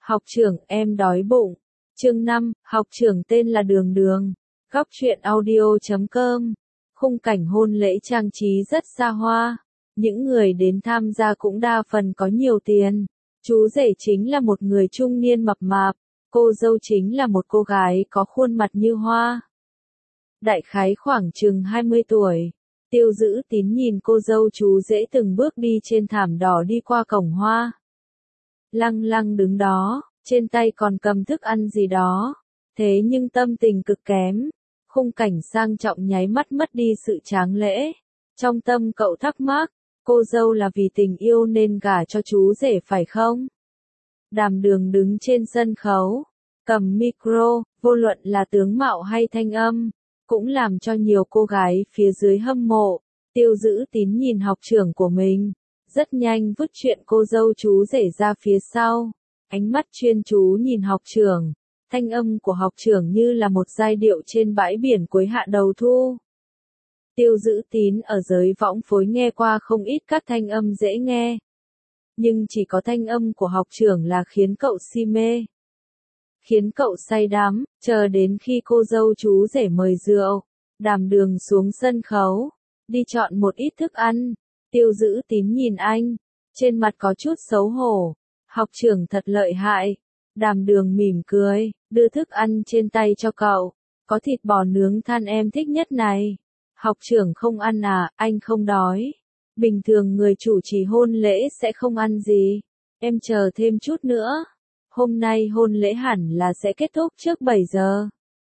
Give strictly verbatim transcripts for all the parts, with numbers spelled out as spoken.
Học trưởng, em đói bụng. Chương năm, học trưởng tên là Đường Đường. Góc truyện audio chấm com. Khung cảnh hôn lễ trang trí rất xa hoa. Những người đến tham gia cũng đa phần có nhiều tiền. Chú rể chính là một người trung niên mập mạp. Cô dâu chính là một cô gái có khuôn mặt như hoa. Đại khái khoảng chừng hai mươi tuổi. Tiêu Dữ Tín nhìn cô dâu chú rể từng bước đi trên thảm đỏ đi qua cổng hoa. Lăng lăng đứng đó, trên tay còn cầm thức ăn gì đó. Thế nhưng tâm tình cực kém. Khung cảnh sang trọng nháy mắt mất đi sự tráng lễ. Trong tâm cậu thắc mắc, cô dâu là vì tình yêu nên gả cho chú rể phải không? Đàm Đường đứng trên sân khấu, cầm micro, vô luận là tướng mạo hay thanh âm, cũng làm cho nhiều cô gái phía dưới hâm mộ. Tiêu Dữ Tín nhìn học trưởng của mình, rất nhanh vứt chuyện cô dâu chú rể ra phía sau, ánh mắt chuyên chú nhìn học trưởng. Thanh âm của học trưởng như là một giai điệu trên bãi biển cuối hạ đầu thu. Tiêu Dữ Tín ở giới võng phối nghe qua không ít các thanh âm dễ nghe. Nhưng chỉ có thanh âm của học trưởng là khiến cậu si mê. Khiến cậu say đắm, chờ đến khi cô dâu chú rể mời rượu. Đàm Đường xuống sân khấu, đi chọn một ít thức ăn. Tiêu Dữ Tín nhìn anh, trên mặt có chút xấu hổ. Học trưởng thật lợi hại. Đàm Đường mỉm cười, đưa thức ăn trên tay cho cậu. Có thịt bò nướng than em thích nhất này. Học trưởng không ăn à, anh không đói. Bình thường người chủ trì hôn lễ sẽ không ăn gì. Em chờ thêm chút nữa. Hôm nay hôn lễ hẳn là sẽ kết thúc trước bảy giờ.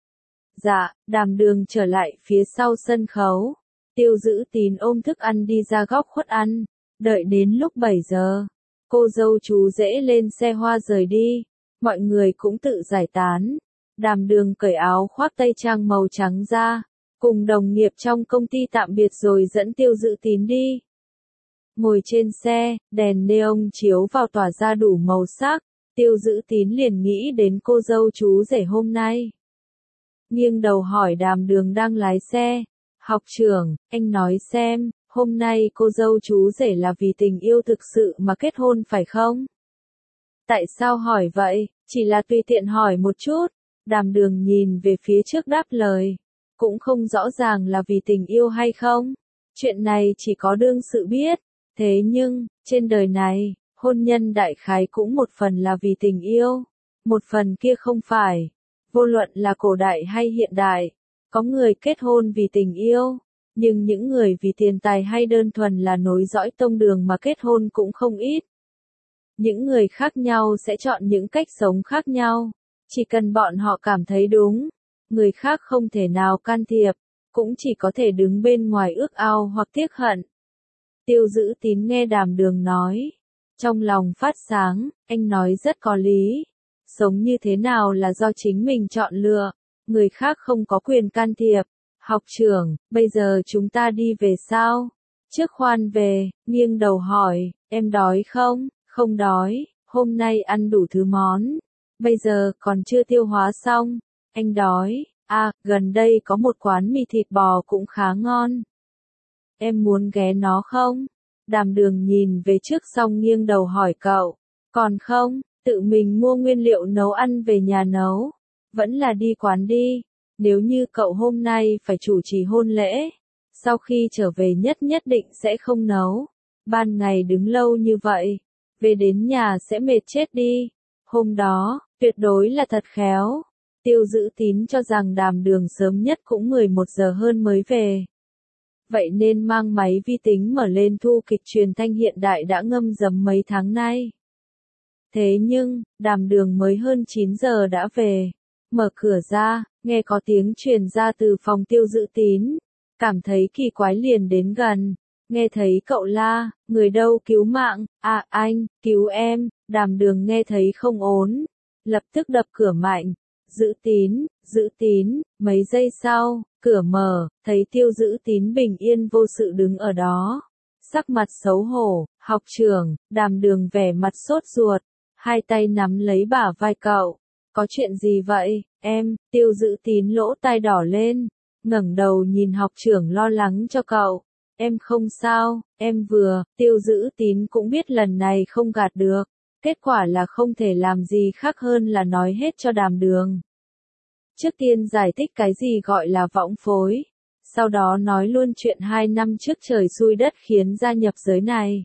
Dạ, Đàm Đường trở lại phía sau sân khấu. Tiêu Dữ Tín ôm thức ăn đi ra góc khuất ăn. Đợi đến lúc bảy giờ, cô dâu chú rể lên xe hoa rời đi. Mọi người cũng tự giải tán. Đàm Đường cởi áo khoác tây trang màu trắng ra, cùng đồng nghiệp trong công ty tạm biệt rồi dẫn Tiêu Dữ Tín đi. Ngồi trên xe, đèn neon chiếu vào tỏa ra đủ màu sắc. Tiêu Dữ Tín liền nghĩ đến cô dâu chú rể hôm nay. Nghiêng đầu hỏi Đàm Đường đang lái xe. Học trưởng, anh nói xem, hôm nay cô dâu chú rể là vì tình yêu thực sự mà kết hôn phải không? Tại sao hỏi vậy? Chỉ là tùy tiện hỏi một chút. Đàm Đường nhìn về phía trước đáp lời. Cũng không rõ ràng là vì tình yêu hay không. Chuyện này chỉ có đương sự biết. Thế nhưng, trên đời này, hôn nhân đại khái cũng một phần là vì tình yêu. Một phần kia không phải. Vô luận là cổ đại hay hiện đại. Có người kết hôn vì tình yêu. Nhưng những người vì tiền tài hay đơn thuần là nối dõi tông đường mà kết hôn cũng không ít. Những người khác nhau sẽ chọn những cách sống khác nhau. Chỉ cần bọn họ cảm thấy đúng, người khác không thể nào can thiệp, cũng chỉ có thể đứng bên ngoài ước ao hoặc tiếc hận. Tiêu Dữ Tín nghe Đàm Đường nói, trong lòng phát sáng, anh nói rất có lý. Sống như thế nào là do chính mình chọn lựa, người khác không có quyền can thiệp. Học trưởng, bây giờ chúng ta đi về sao? Trước khoan về, nghiêng đầu hỏi, em đói không? Không đói, hôm nay ăn đủ thứ món. Bây giờ còn chưa tiêu hóa xong. Anh đói, à, gần đây có một quán mì thịt bò cũng khá ngon. Em muốn ghé nó không? Đàm Đường nhìn về trước xong nghiêng đầu hỏi cậu. Còn không, tự mình mua nguyên liệu nấu ăn về nhà nấu. Vẫn là đi quán đi. Nếu như cậu hôm nay phải chủ trì hôn lễ, sau khi trở về nhất nhất định sẽ không nấu. Ban ngày đứng lâu như vậy, về đến nhà sẽ mệt chết đi. Hôm đó, tuyệt đối là thật khéo. Tiêu Dữ Tín cho rằng Đàm Đường sớm nhất cũng mười một giờ hơn mới về. Vậy nên mang máy vi tính mở lên thu kịch truyền thanh hiện đại đã ngâm dầm mấy tháng nay. Thế nhưng, Đàm Đường mới hơn chín giờ đã về. Mở cửa ra, nghe có tiếng truyền ra từ phòng Tiêu Dữ Tín. Cảm thấy kỳ quái liền đến gần. Nghe thấy cậu la, người đâu cứu mạng, à anh, cứu em. Đàm Đường nghe thấy không ổn, lập tức đập cửa mạnh. Dữ Tín, Dữ Tín. Mấy giây sau, cửa mở, thấy Tiêu Dữ Tín bình yên vô sự đứng ở đó. Sắc mặt xấu hổ, học trưởng. Đàm Đường vẻ mặt sốt ruột, hai tay nắm lấy bả vai cậu. Có chuyện gì vậy, em? Tiêu Dữ Tín lỗ tai đỏ lên, ngẩng đầu nhìn học trưởng lo lắng cho cậu. Em không sao, em vừa. Tiêu Dữ Tín cũng biết lần này không gạt được. Kết quả là không thể làm gì khác hơn là nói hết cho Đàm Đường. Trước tiên giải thích cái gì gọi là võng phối, sau đó nói luôn chuyện hai năm trước trời xui đất khiến gia nhập giới này.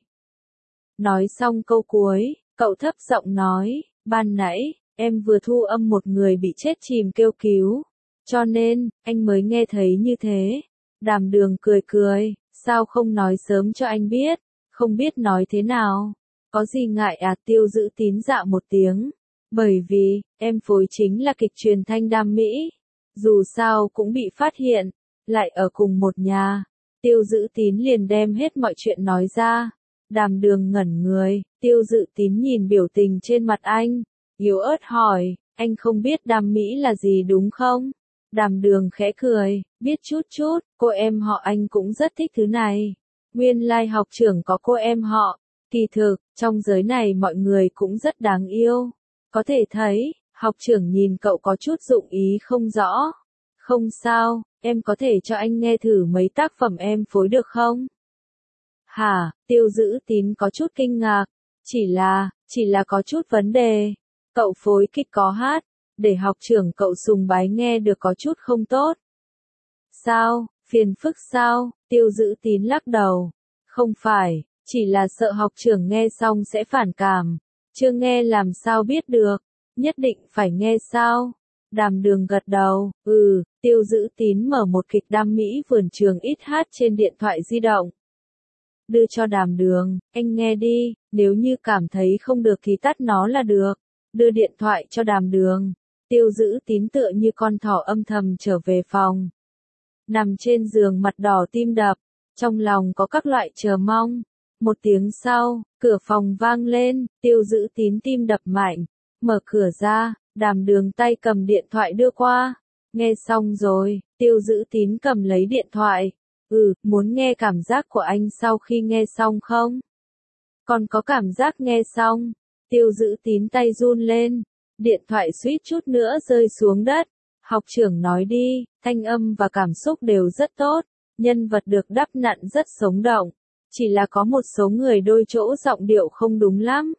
Nói xong câu cuối, cậu thấp giọng nói, ban nãy, em vừa thu âm một người bị chết chìm kêu cứu, cho nên, anh mới nghe thấy như thế. Đàm Đường cười cười, sao không nói sớm cho anh biết, không biết nói thế nào, có gì ngại à. Tiêu Dữ Tín dạ một tiếng, bởi vì, em phối chính là kịch truyền thanh Đam Mỹ, dù sao cũng bị phát hiện, lại ở cùng một nhà. Tiêu Dữ Tín liền đem hết mọi chuyện nói ra. Đàm Đường ngẩn người, Tiêu Dữ Tín nhìn biểu tình trên mặt anh, yếu ớt hỏi, anh không biết Đam Mỹ là gì đúng không? Đàm Đường khẽ cười, biết chút chút, cô em họ anh cũng rất thích thứ này. Nguyên lai học trưởng có cô em họ, kỳ thực, trong giới này mọi người cũng rất đáng yêu. Có thể thấy, học trưởng nhìn cậu có chút dụng ý không rõ. Không sao, em có thể cho anh nghe thử mấy tác phẩm em phối được không? Hả, Tiêu Dữ Tín có chút kinh ngạc, chỉ là, chỉ là có chút vấn đề. Cậu phối kịch có hát, để học trưởng cậu sùng bái nghe được có chút không tốt. Sao, phiền phức sao? Tiêu Dữ Tín lắc đầu. Không phải, chỉ là sợ học trưởng nghe xong sẽ phản cảm. Chưa nghe làm sao biết được, nhất định phải nghe sao? Đàm Đường gật đầu, ừ. Tiêu Dữ Tín mở một kịch Đam Mỹ vườn trường ít hát trên điện thoại di động. Đưa cho Đàm Đường, anh nghe đi, nếu như cảm thấy không được thì tắt nó là được. Đưa điện thoại cho Đàm Đường. Tiêu Dữ Tín tựa như con thỏ âm thầm trở về phòng. Nằm trên giường mặt đỏ tim đập, trong lòng có các loại chờ mong. Một tiếng sau, cửa phòng vang lên, Tiêu Dữ Tín tim đập mạnh, mở cửa ra, Đàm Đường tay cầm điện thoại đưa qua. Nghe xong rồi, Tiêu Dữ Tín cầm lấy điện thoại. Ừ, muốn nghe cảm giác của anh sau khi nghe xong không? Còn có cảm giác nghe xong, Tiêu Dữ Tín tay run lên, điện thoại suýt chút nữa rơi xuống đất. Học trưởng nói đi, thanh âm và cảm xúc đều rất tốt, nhân vật được đắp nặn rất sống động, chỉ là có một số người đôi chỗ giọng điệu không đúng lắm.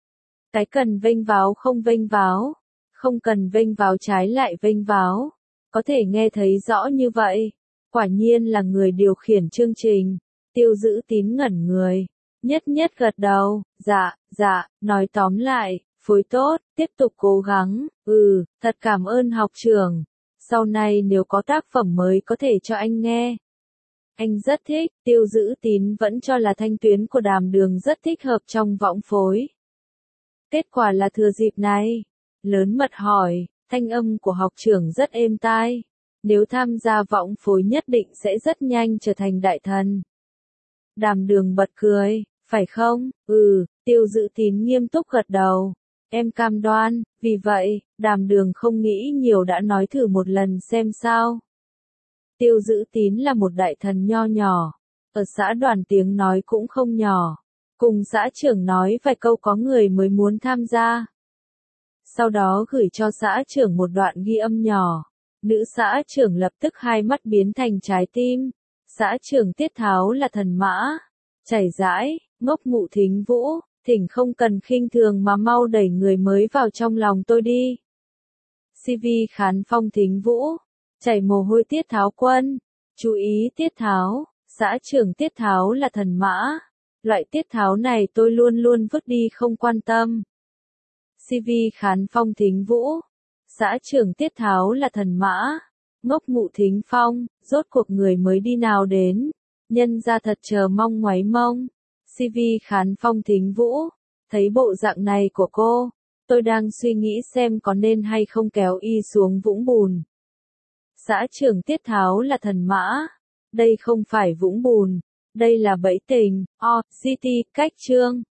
Cái cần vênh váo không vênh váo, không cần vênh váo trái lại vênh váo, có thể nghe thấy rõ như vậy. Quả nhiên là người điều khiển chương trình. Tiêu Dữ Tín ngẩn người, nhất nhất gật đầu, dạ, dạ, nói tóm lại, phối tốt, tiếp tục cố gắng, ừ, thật cảm ơn học trưởng. Sau này nếu có tác phẩm mới có thể cho anh nghe. Anh rất thích. Tiêu Dữ Tín vẫn cho là thanh tuyến của Đàm Đường rất thích hợp trong võng phối. Kết quả là thừa dịp này, lớn mật hỏi, thanh âm của học trưởng rất êm tai. Nếu tham gia võng phối nhất định sẽ rất nhanh trở thành đại thần. Đàm Đường bật cười, phải không? Ừ. Tiêu Dữ Tín nghiêm túc gật đầu. Em cam đoan, vì vậy, Đàm Đường không nghĩ nhiều đã nói thử một lần xem sao. Tiêu Dữ Tín là một đại thần nho nhỏ, ở xã đoàn tiếng nói cũng không nhỏ. Cùng xã trưởng nói vài câu có người mới muốn tham gia. Sau đó gửi cho xã trưởng một đoạn ghi âm nhỏ. Nữ xã trưởng lập tức hai mắt biến thành trái tim. Xã trưởng Tiết Tháo là thần mã. Chảy rãi, ngốc Ngụ Thính Vũ, thỉnh không cần khinh thường mà mau đẩy người mới vào trong lòng tôi đi. xê vê Khán Phong Thính Vũ, chảy mồ hôi Tiết Tháo Quân. Chú ý Tiết Tháo, xã trưởng Tiết Tháo là thần mã. Loại Tiết Tháo này tôi luôn luôn vứt đi không quan tâm. xê vê Khán Phong Thính Vũ, xã trưởng Tiết Tháo là thần mã. Ngốc Ngụ Thính Phong, rốt cuộc người mới đi nào đến. Nhân ra thật chờ mong ngoáy mông. xê vê Khán Phong Thính Vũ, thấy bộ dạng này của cô, tôi đang suy nghĩ xem có nên hay không kéo y xuống vũng bùn. Xã trưởng Tiết Tháo là thần mã. Đây không phải vũng bùn, đây là bẫy tình. O, giê tê, cách chương.